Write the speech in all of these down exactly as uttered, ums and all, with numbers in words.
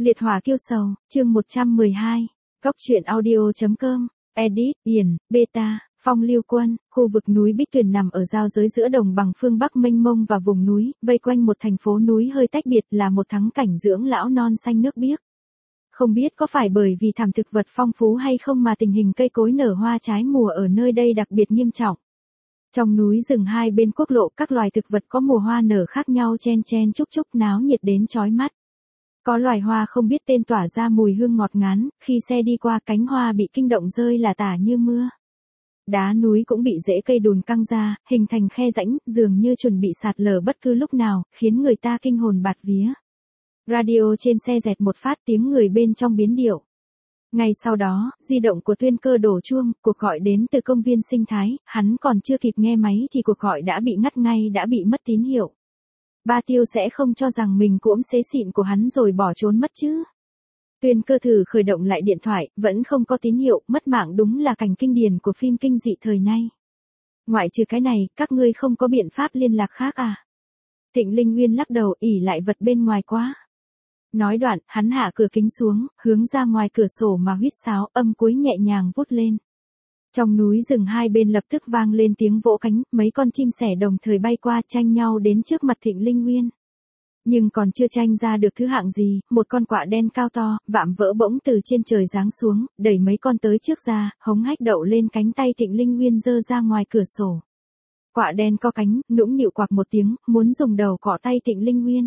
Liệt hỏa kiêu sầu, chương một trăm mười hai, Góc truyện audio.com, edit, Yển, Beta, Phong Lưu Quân, khu vực núi Bích Tuyền nằm ở giao giới giữa đồng bằng phương Bắc mênh mông và vùng núi, vây quanh một thành phố núi hơi tách biệt là một thắng cảnh dưỡng lão non xanh nước biếc. Không biết có phải bởi vì thảm thực vật phong phú hay không mà tình hình cây cối nở hoa trái mùa ở nơi đây đặc biệt nghiêm trọng. Trong núi rừng hai bên quốc lộ các loài thực vật có mùa hoa nở khác nhau chen chen chúc chúc náo nhiệt đến chói mắt. Có loài hoa không biết tên tỏa ra mùi hương ngọt ngán, khi xe đi qua cánh hoa bị kinh động rơi là tả như mưa. Đá núi cũng bị rễ cây đùn căng ra, hình thành khe rãnh, dường như chuẩn bị sạt lở bất cứ lúc nào, khiến người ta kinh hồn bạt vía. Radio trên xe rẹt một phát tiếng người bên trong biến điệu. Ngay sau đó, di động của Tuyên Cơ đổ chuông, cuộc gọi đến từ công viên sinh thái, hắn còn chưa kịp nghe máy thì cuộc gọi đã bị ngắt ngay đã bị mất tín hiệu. Ba Tiêu sẽ không cho rằng mình cũm xế xịn của hắn rồi bỏ trốn mất chứ. Tuyên Cơ thử khởi động lại điện thoại, vẫn không có tín hiệu, mất mạng đúng là cảnh kinh điển của phim kinh dị thời nay. Ngoại trừ cái này, các ngươi không có biện pháp liên lạc khác à? Thịnh Linh Nguyên lắc đầu, ỉ lại vật bên ngoài quá. Nói đoạn, hắn hạ cửa kính xuống, hướng ra ngoài cửa sổ mà huýt sáo, âm cuối nhẹ nhàng vút lên. Trong núi rừng hai bên lập tức vang lên tiếng vỗ cánh, mấy con chim sẻ đồng thời bay qua tranh nhau đến trước mặt Thịnh Linh Nguyên. Nhưng còn chưa tranh ra được thứ hạng gì, một con quạ đen cao to, vạm vỡ bỗng từ trên trời giáng xuống, đẩy mấy con tới trước ra, hống hách đậu lên cánh tay Thịnh Linh Nguyên giơ ra ngoài cửa sổ. Quạ đen co cánh, nũng nịu quạc một tiếng, muốn dùng đầu cọ tay Thịnh Linh Nguyên.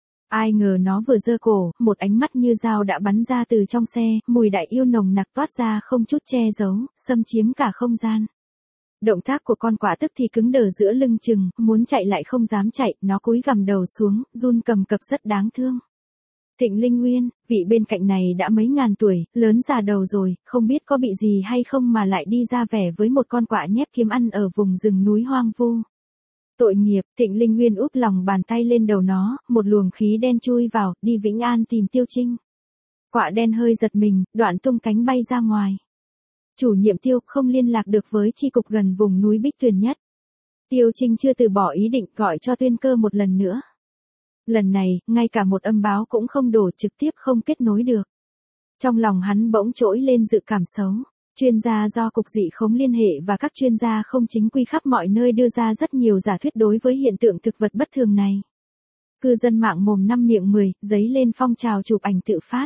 Ai ngờ nó vừa giơ cổ, một ánh mắt như dao đã bắn ra từ trong xe, mùi đại yêu nồng nặc toát ra không chút che giấu, xâm chiếm cả không gian. Động tác của con quạ tức thì cứng đờ giữa lưng chừng, muốn chạy lại không dám chạy, nó cúi gằm đầu xuống, run cầm cập rất đáng thương. Thịnh Linh Nguyên, vị bên cạnh này đã mấy ngàn tuổi, lớn già đầu rồi, không biết có bị gì hay không mà lại đi ra vẻ với một con quạ nhép kiếm ăn ở vùng rừng núi hoang vu. Tội nghiệp, Thịnh Linh Nguyên úp lòng bàn tay lên đầu nó, một luồng khí đen chui vào, đi Vĩnh An tìm Tiêu Trinh. Quạ đen hơi giật mình, đoạn tung cánh bay ra ngoài. Chủ nhiệm Tiêu không liên lạc được với chi cục gần vùng núi Bích Tuyền nhất. Tiêu Trinh chưa từ bỏ ý định gọi cho Tuyên Cơ một lần nữa. Lần này, ngay cả một âm báo cũng không đổ, trực tiếp không kết nối được. Trong lòng hắn bỗng trỗi lên dự cảm xấu. Chuyên gia do Cục Dị Khống liên hệ và các chuyên gia không chính quy khắp mọi nơi đưa ra rất nhiều giả thuyết đối với hiện tượng thực vật bất thường này. Cư dân mạng mồm năm miệng mười, dấy lên phong trào chụp ảnh tự phát.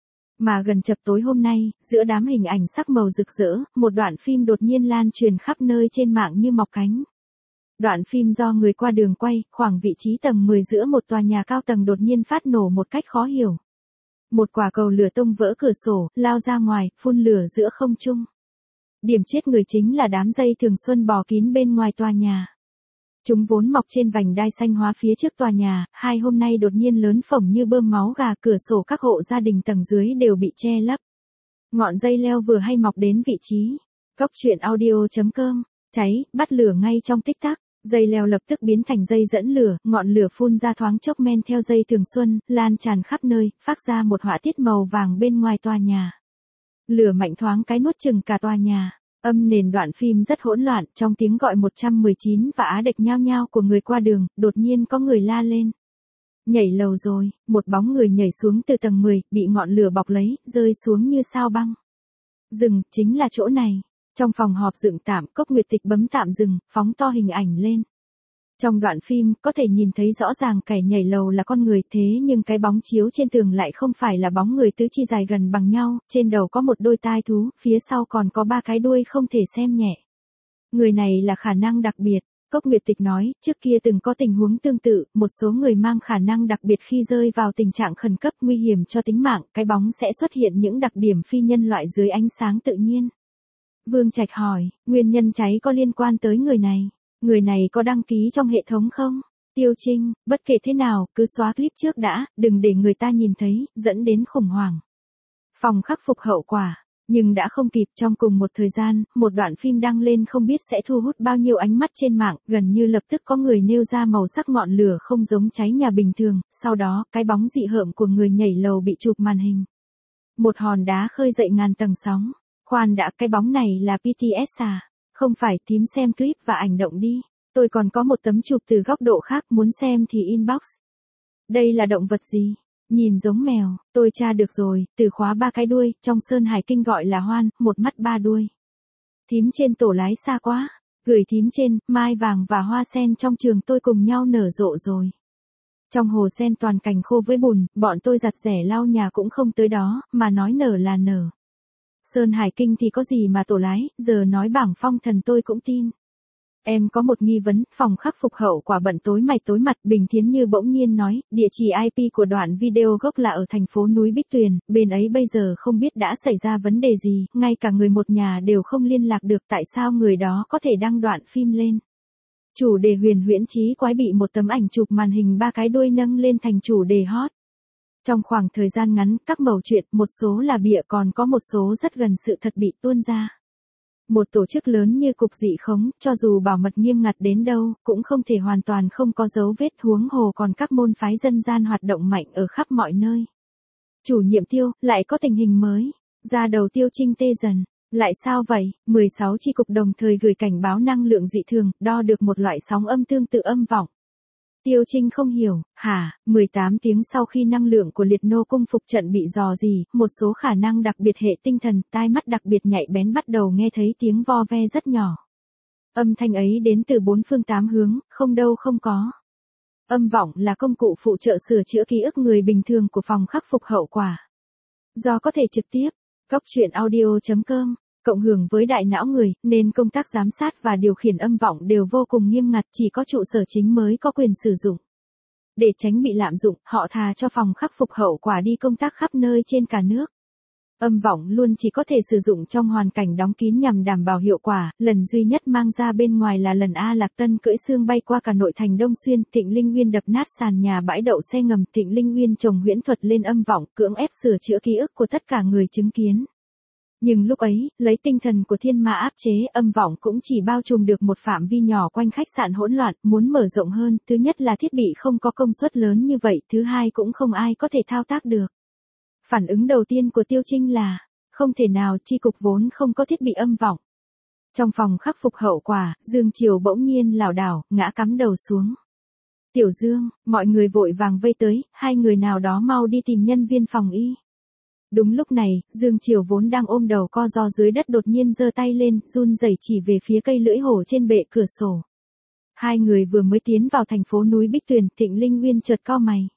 Mà gần chập tối hôm nay, giữa đám hình ảnh sắc màu rực rỡ, một đoạn phim đột nhiên lan truyền khắp nơi trên mạng như mọc cánh. Đoạn phim do người qua đường quay, khoảng vị trí tầng mười giữa một tòa nhà cao tầng đột nhiên phát nổ một cách khó hiểu. Một quả cầu lửa tung vỡ cửa sổ, lao ra ngoài, phun lửa giữa không trung. Điểm chết người chính là đám dây thường xuân bò kín bên ngoài tòa nhà. Chúng vốn mọc trên vành đai xanh hóa phía trước tòa nhà, hai hôm nay đột nhiên lớn phồng như bơm máu gà, cửa sổ các hộ gia đình tầng dưới đều bị che lấp. Ngọn dây leo vừa hay mọc đến vị trí. Góc truyện audio.com, cháy, bắt lửa ngay trong tích tắc. Dây leo lập tức biến thành dây dẫn lửa, ngọn lửa phun ra thoáng chốc men theo dây thường xuân, lan tràn khắp nơi, phát ra một họa tiết màu vàng bên ngoài tòa nhà. Lửa mạnh thoáng cái nuốt chừng cả tòa nhà. Âm nền đoạn phim rất hỗn loạn, trong tiếng gọi một trăm mười chín và á đệch nhao nhao của người qua đường, đột nhiên có người la lên. Nhảy lầu rồi, một bóng người nhảy xuống từ tầng mười, bị ngọn lửa bọc lấy, rơi xuống như sao băng. Dừng, chính là chỗ này. Trong phòng họp dựng tạm, Cốc Nguyệt Tịch bấm tạm dừng, phóng to hình ảnh lên. Trong đoạn phim, có thể nhìn thấy rõ ràng kẻ nhảy lầu là con người, thế nhưng cái bóng chiếu trên tường lại không phải là bóng người tứ chi dài gần bằng nhau, trên đầu có một đôi tai thú, phía sau còn có ba cái đuôi không thể xem nhẹ. Người này là khả năng đặc biệt, Cốc Nguyệt Tịch nói, trước kia từng có tình huống tương tự, một số người mang khả năng đặc biệt khi rơi vào tình trạng khẩn cấp nguy hiểm cho tính mạng, cái bóng sẽ xuất hiện những đặc điểm phi nhân loại dưới ánh sáng tự nhiên. Vương Trạch hỏi, nguyên nhân cháy có liên quan tới người này? Người này có đăng ký trong hệ thống không? Tiêu Trinh, bất kể thế nào, cứ xóa clip trước đã, đừng để người ta nhìn thấy, dẫn đến khủng hoảng. Phòng khắc phục hậu quả. Nhưng đã không kịp, trong cùng một thời gian, một đoạn phim đăng lên không biết sẽ thu hút bao nhiêu ánh mắt trên mạng, gần như lập tức có người nêu ra màu sắc ngọn lửa không giống cháy nhà bình thường, sau đó, cái bóng dị hợm của người nhảy lầu bị chụp màn hình. Một hòn đá khơi dậy ngàn tầng sóng. Khoan đã, cái bóng này là pê tê ét à? Không phải, thím xem clip và ảnh động đi. Tôi còn có một tấm chụp từ góc độ khác, muốn xem thì inbox. Đây là động vật gì? Nhìn giống mèo, tôi tra được rồi, từ khóa ba cái đuôi, trong Sơn Hải Kinh gọi là hoan, một mắt ba đuôi. Thím trên tổ lái xa quá. Gửi thím trên, mai vàng và hoa sen trong trường tôi cùng nhau nở rộ rồi. Trong hồ sen toàn cành khô với bùn, bọn tôi giặt rẻ lau nhà cũng không tới đó, mà nói nở là nở. Sơn Hải Kinh thì có gì mà tổ lái, giờ nói bảng phong thần tôi cũng tin. Em có một nghi vấn, phòng khắc phục hậu quả bận tối mày tối mặt, Bình Thiến Như bỗng nhiên nói, địa chỉ i pê của đoạn video gốc là ở thành phố núi Bích Tuyền, bên ấy bây giờ không biết đã xảy ra vấn đề gì, ngay cả người một nhà đều không liên lạc được, tại sao người đó có thể đăng đoạn phim lên. Chủ đề huyền huyễn chí quái bị một tấm ảnh chụp màn hình ba cái đuôi nâng lên thành chủ đề hot. Trong khoảng thời gian ngắn, các mẩu chuyện, một số là bịa còn có một số rất gần sự thật bị tuôn ra. Một tổ chức lớn như Cục Dị Khống, cho dù bảo mật nghiêm ngặt đến đâu, cũng không thể hoàn toàn không có dấu vết, huống hồ còn các môn phái dân gian hoạt động mạnh ở khắp mọi nơi. Chủ nhiệm Tiêu, lại có tình hình mới. Ra đầu Tiêu Trinh tê dần. Lại sao vậy? mười sáu chi cục đồng thời gửi cảnh báo năng lượng dị thường, đo được một loại sóng âm tương tự âm vọng. Tiêu Trinh không hiểu, hả, mười tám tiếng sau khi năng lượng của liệt nô cung phục trận bị dò dỉ, một số khả năng đặc biệt hệ tinh thần, tai mắt đặc biệt nhạy bén bắt đầu nghe thấy tiếng vo ve rất nhỏ. Âm thanh ấy đến từ bốn phương tám hướng, không đâu không có. Âm vọng là công cụ phụ trợ sửa chữa ký ức người bình thường của phòng khắc phục hậu quả. Do có thể trực tiếp, góc truyện audio chấm com cộng hưởng với đại não người, nên công tác giám sát và điều khiển âm vọng đều vô cùng nghiêm ngặt, chỉ có trụ sở chính mới có quyền sử dụng. Để tránh bị lạm dụng, họ thà cho phòng khắc phục hậu quả đi công tác khắp nơi trên cả nước. Âm vọng luôn chỉ có thể sử dụng trong hoàn cảnh đóng kín nhằm đảm bảo hiệu quả, lần duy nhất mang ra bên ngoài là lần A Lạc Tân cưỡi xương bay qua cả nội thành Đông Xuyên, Thịnh Linh Nguyên đập nát sàn nhà bãi đậu xe ngầm, Thịnh Linh Nguyên trồng huyễn thuật lên âm vọng, cưỡng ép sửa chữa ký ức của tất cả người chứng kiến. Nhưng lúc ấy, lấy tinh thần của thiên ma áp chế, âm vọng cũng chỉ bao trùm được một phạm vi nhỏ quanh khách sạn hỗn loạn, muốn mở rộng hơn, thứ nhất là thiết bị không có công suất lớn như vậy, thứ hai cũng không ai có thể thao tác được. Phản ứng đầu tiên của Tiêu Trinh là, không thể nào, chi cục vốn không có thiết bị âm vọng. Trong phòng khắc phục hậu quả, Dương Triều bỗng nhiên lảo đảo, ngã cắm đầu xuống. Tiểu Dương, mọi người vội vàng vây tới, hai người nào đó mau đi tìm nhân viên phòng y. Đúng lúc này, Dương Triều vốn đang ôm đầu co ro dưới đất đột nhiên giơ tay lên, run rẩy chỉ về phía cây lưỡi hổ trên bệ cửa sổ. Hai người vừa mới tiến vào thành phố núi Bích Tuyền, Thịnh Linh Nguyên chợt cau mày.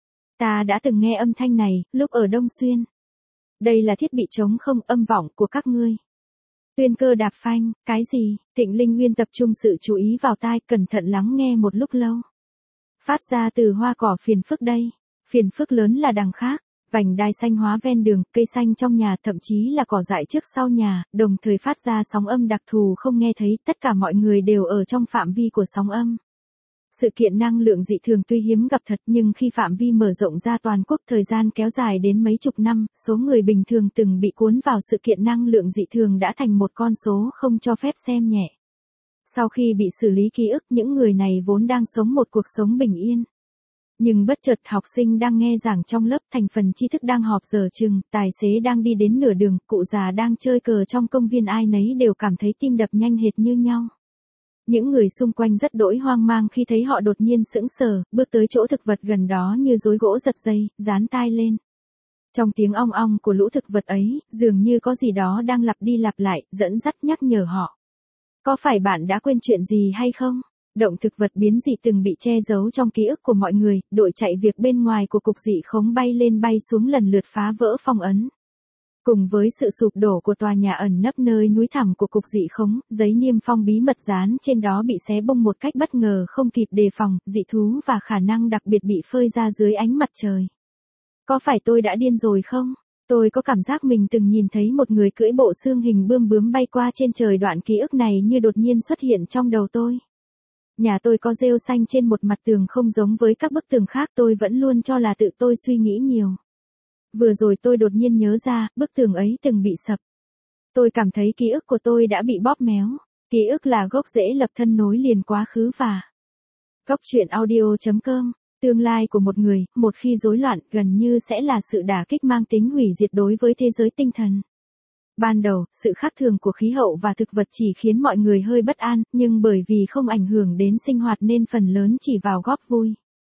Ta đã từng nghe âm thanh này, lúc ở Đông Xuyên. Đây là thiết bị chống không âm vọng của các ngươi. Tuyên Cơ đạp phanh, cái gì? Thịnh Linh Nguyên tập trung sự chú ý vào tai, cẩn thận lắng nghe một lúc lâu. Phát ra từ hoa cỏ phiền phức đây. Phiền phức lớn là đằng khác. Vành đai xanh hóa ven đường, cây xanh trong nhà, thậm chí là cỏ dại trước sau nhà, đồng thời phát ra sóng âm đặc thù không nghe thấy, tất cả mọi người đều ở trong phạm vi của sóng âm. Sự kiện năng lượng dị thường tuy hiếm gặp thật nhưng khi phạm vi mở rộng ra toàn quốc thời gian kéo dài đến mấy chục năm, số người bình thường từng bị cuốn vào sự kiện năng lượng dị thường đã thành một con số không cho phép xem nhẹ. Sau khi bị xử lý ký ức, những người này vốn đang sống một cuộc sống bình yên. Nhưng bất chợt học sinh đang nghe giảng trong lớp, thành phần tri thức đang họp giờ chừng, tài xế đang đi đến nửa đường, cụ già đang chơi cờ trong công viên, ai nấy đều cảm thấy tim đập nhanh hệt như nhau. Những người xung quanh rất đỗi hoang mang khi thấy họ đột nhiên sững sờ, bước tới chỗ thực vật gần đó như rối gỗ giật dây, dán tai lên. Trong tiếng ong ong của lũ thực vật ấy, dường như có gì đó đang lặp đi lặp lại, dẫn dắt nhắc nhở họ. Có phải bạn đã quên chuyện gì hay không? Động thực vật biến dị từng bị che giấu trong ký ức của mọi người, đội chạy việc bên ngoài của Cục Dị Khống bay lên bay xuống lần lượt phá vỡ phong ấn. Cùng với sự sụp đổ của tòa nhà ẩn nấp nơi núi thẳm của Cục Dị Khống, giấy niêm phong bí mật dán trên đó bị xé bung một cách bất ngờ không kịp đề phòng, dị thú và khả năng đặc biệt bị phơi ra dưới ánh mặt trời. Có phải tôi đã điên rồi không? Tôi có cảm giác mình từng nhìn thấy một người cưỡi bộ xương hình bươm bướm bay qua trên trời, đoạn ký ức này như đột nhiên xuất hiện trong đầu tôi. Nhà tôi có rêu xanh trên một mặt tường không giống với các bức tường khác, tôi vẫn luôn cho là tự tôi suy nghĩ nhiều. Vừa rồi tôi đột nhiên nhớ ra, bức tường ấy từng bị sập. Tôi cảm thấy ký ức của tôi đã bị bóp méo. Ký ức là gốc rễ lập thân nối liền quá khứ và... Góc truyện audio chấm com, tương lai của một người, một khi rối loạn, gần như sẽ là sự đả kích mang tính hủy diệt đối với thế giới tinh thần. Ban đầu, sự khác thường của khí hậu và thực vật chỉ khiến mọi người hơi bất an, nhưng bởi vì không ảnh hưởng đến sinh hoạt nên phần lớn chỉ vào góp vui.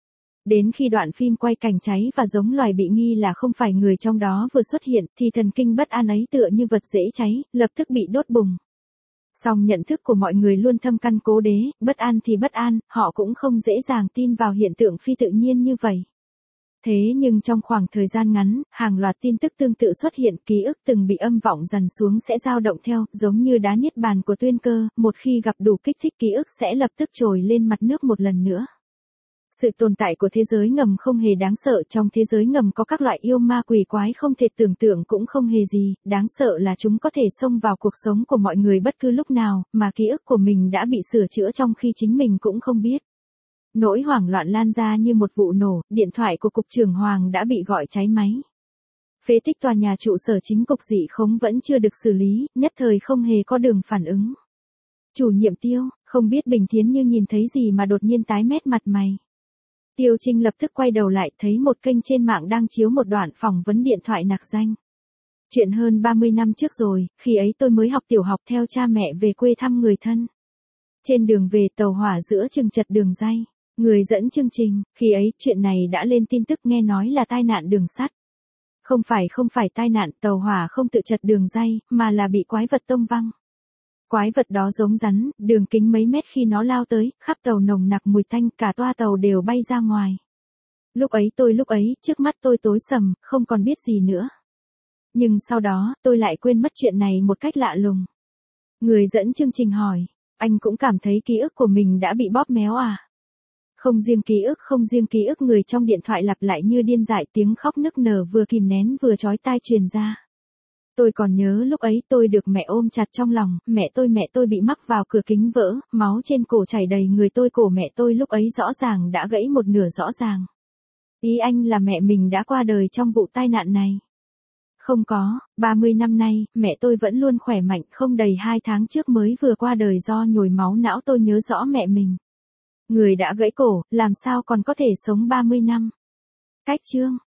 Đến khi đoạn phim quay cảnh cháy và giống loài bị nghi là không phải người trong đó vừa xuất hiện, thì thần kinh bất an ấy tựa như vật dễ cháy, lập tức bị đốt bùng. Song nhận thức của mọi người luôn thâm căn cố đế, bất an thì bất an, họ cũng không dễ dàng tin vào hiện tượng phi tự nhiên như vậy. Thế nhưng trong khoảng thời gian ngắn, hàng loạt tin tức tương tự xuất hiện, ký ức từng bị âm vọng dằn xuống sẽ dao động theo, giống như đá niết bàn của tuyên cơ, một khi gặp đủ kích thích ký ức sẽ lập tức trồi lên mặt nước một lần nữa. Sự tồn tại của thế giới ngầm không hề đáng sợ, trong thế giới ngầm có các loại yêu ma quỷ quái không thể tưởng tượng cũng không hề gì, đáng sợ là chúng có thể xông vào cuộc sống của mọi người bất cứ lúc nào, mà ký ức của mình đã bị sửa chữa trong khi chính mình cũng không biết. Nỗi hoảng loạn lan ra như một vụ nổ, điện thoại của cục trưởng Hoàng đã bị gọi cháy máy. Phế tích tòa nhà trụ sở chính cục dị khống vẫn chưa được xử lý, nhất thời không hề có đường phản ứng. Chủ nhiệm Tiêu, không biết Bình Thiến Như nhìn thấy gì mà đột nhiên tái mét mặt mày. Tiêu Trinh lập tức quay đầu lại, thấy một kênh trên mạng đang chiếu một đoạn phỏng vấn điện thoại nặc danh. Chuyện hơn ba mươi năm trước rồi, khi ấy tôi mới học tiểu học theo cha mẹ về quê thăm người thân. Trên đường về tàu hỏa giữa chừng chật đường ray. Người dẫn chương trình, khi ấy chuyện này đã lên tin tức, nghe nói là tai nạn đường sắt. Không phải không phải tai nạn, tàu hỏa không tự chật đường ray, mà là bị quái vật tông văng. Quái vật đó giống rắn, đường kính mấy mét, khi nó lao tới, khắp tàu nồng nặc mùi tanh, cả toa tàu đều bay ra ngoài. Lúc ấy tôi lúc ấy, trước mắt tôi tối sầm, không còn biết gì nữa. Nhưng sau đó, tôi lại quên mất chuyện này một cách lạ lùng. Người dẫn chương trình hỏi, anh cũng cảm thấy ký ức của mình đã bị bóp méo à? Không riêng ký ức, không riêng ký ức, người trong điện thoại lặp lại như điên dại, tiếng khóc nức nở vừa kìm nén vừa chói tai truyền ra. Tôi còn nhớ lúc ấy tôi được mẹ ôm chặt trong lòng, mẹ tôi mẹ tôi bị mắc vào cửa kính vỡ, máu trên cổ chảy đầy người tôi, cổ mẹ tôi lúc ấy rõ ràng đã gãy một nửa rõ ràng. Ý anh là mẹ mình đã qua đời trong vụ tai nạn này? Không có, ba mươi năm nay, mẹ tôi vẫn luôn khỏe mạnh, không đầy hai tháng trước mới vừa qua đời do nhồi máu não, tôi nhớ rõ mẹ mình. Người đã gãy cổ, làm sao còn có thể sống ba mươi năm? Cách chương